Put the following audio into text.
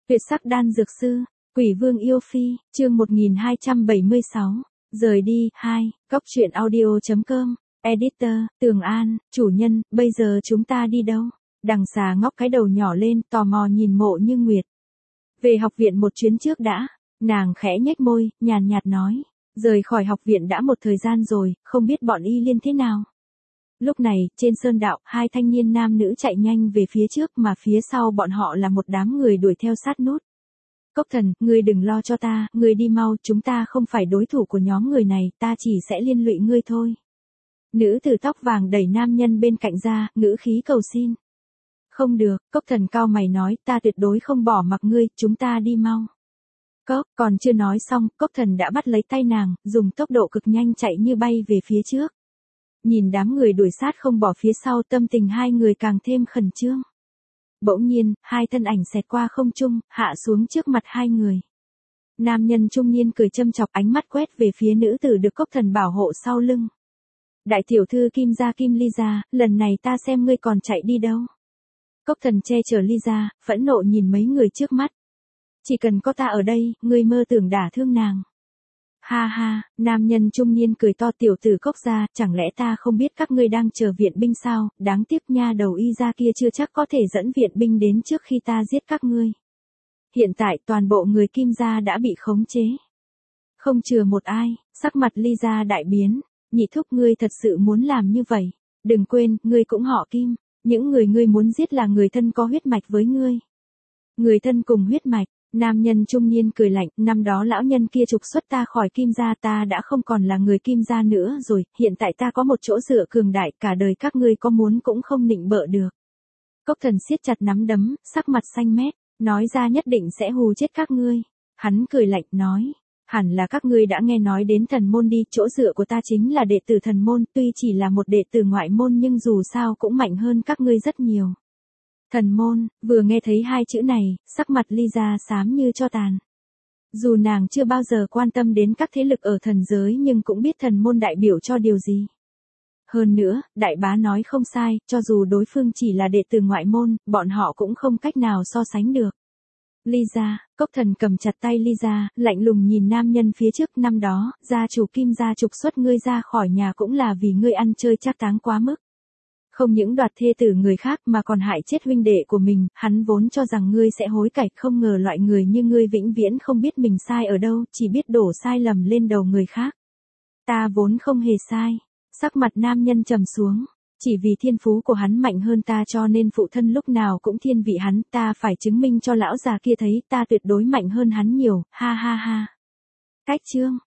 Tuyệt sắc đan dược sư, Quỷ Vương yêu phi, chương 1276, rời đi, 2, Cóc truyện audio.com, editor, Tường An, chủ nhân, bây giờ chúng ta đi đâu? Đằng xà ngóc cái đầu nhỏ lên, tò mò nhìn Mộ Như Nguyệt. Về học viện một chuyến trước đã, nàng khẽ nhếch môi, nhàn nhạt nói, rời khỏi học viện đã một thời gian rồi, không biết bọn Y Liên thế nào. Lúc này, trên sơn đạo, hai thanh niên nam nữ chạy nhanh về phía trước mà phía sau bọn họ là một đám người đuổi theo sát nút. Cốc Thần, ngươi đừng lo cho ta, ngươi đi mau, chúng ta không phải đối thủ của nhóm người này, ta chỉ sẽ liên lụy ngươi thôi. Nữ tử tóc vàng đẩy nam nhân bên cạnh ra, ngữ khí cầu xin. Không được, Cốc Thần cao mày nói, ta tuyệt đối không bỏ mặc ngươi, chúng ta đi mau. Cốc, còn chưa nói xong, Cốc Thần đã bắt lấy tay nàng, dùng tốc độ cực nhanh chạy như bay về phía trước. Nhìn đám người đuổi sát không bỏ phía sau, tâm tình hai người càng thêm khẩn trương. Bỗng nhiên, hai thân ảnh xẹt qua không trung, hạ xuống trước mặt hai người. Nam nhân trung niên cười châm chọc, ánh mắt quét về phía nữ tử được Cốc Thần bảo hộ sau lưng. Đại tiểu thư Kim gia Kim Ly gia, lần này ta xem ngươi còn chạy đi đâu. Cốc Thần che chở Ly gia, phẫn nộ nhìn mấy người trước mắt. Chỉ cần có ta ở đây, ngươi mơ tưởng đả thương nàng. Ha ha, nam nhân trung niên cười to, tiểu tử Cốc gia, chẳng lẽ ta không biết các ngươi đang chờ viện binh sao, đáng tiếc nha đầu Y gia kia chưa chắc có thể dẫn viện binh đến trước khi ta giết các ngươi. Hiện tại toàn bộ người Kim gia đã bị khống chế. Không chừa một ai, sắc mặt Ly gia đại biến, nhị thúc ngươi thật sự muốn làm như vậy, đừng quên, ngươi cũng họ Kim, những người ngươi muốn giết là người thân có huyết mạch với ngươi. Người thân cùng huyết mạch. Nam nhân trung niên cười lạnh, năm đó lão nhân kia trục xuất ta khỏi Kim gia, ta đã không còn là người Kim gia nữa rồi, hiện tại ta có một chỗ dựa cường đại, cả đời các ngươi có muốn cũng không nịnh bợ được. Cốc Thần siết chặt nắm đấm, sắc mặt xanh mét, nói ra nhất định sẽ hù chết các ngươi. Hắn cười lạnh nói, hẳn là các ngươi đã nghe nói đến thần môn đi, chỗ dựa của ta chính là đệ tử thần môn, tuy chỉ là một đệ tử ngoại môn nhưng dù sao cũng mạnh hơn các ngươi rất nhiều. Thần môn, vừa nghe thấy hai chữ này, sắc mặt Ly gia xám như tro tàn. Dù nàng chưa bao giờ quan tâm đến các thế lực ở thần giới nhưng cũng biết thần môn đại biểu cho điều gì. Hơn nữa, đại bá nói không sai, cho dù đối phương chỉ là đệ tử ngoại môn, bọn họ cũng không cách nào so sánh được. Ly gia, Cốc Thần cầm chặt tay Ly gia, lạnh lùng nhìn nam nhân phía trước, năm đó, gia chủ Kim gia trục xuất ngươi ra khỏi nhà cũng là vì ngươi ăn chơi trác táng quá mức. Không những đoạt thê tử người khác mà còn hại chết huynh đệ của mình, hắn vốn cho rằng ngươi sẽ hối cải, không ngờ loại người như ngươi vĩnh viễn không biết mình sai ở đâu, chỉ biết đổ sai lầm lên đầu người khác. Ta vốn không hề sai. Sắc mặt nam nhân trầm xuống, chỉ vì thiên phú của hắn mạnh hơn ta cho nên phụ thân lúc nào cũng thiên vị hắn, ta phải chứng minh cho lão già kia thấy ta tuyệt đối mạnh hơn hắn nhiều, ha ha ha. Cách chương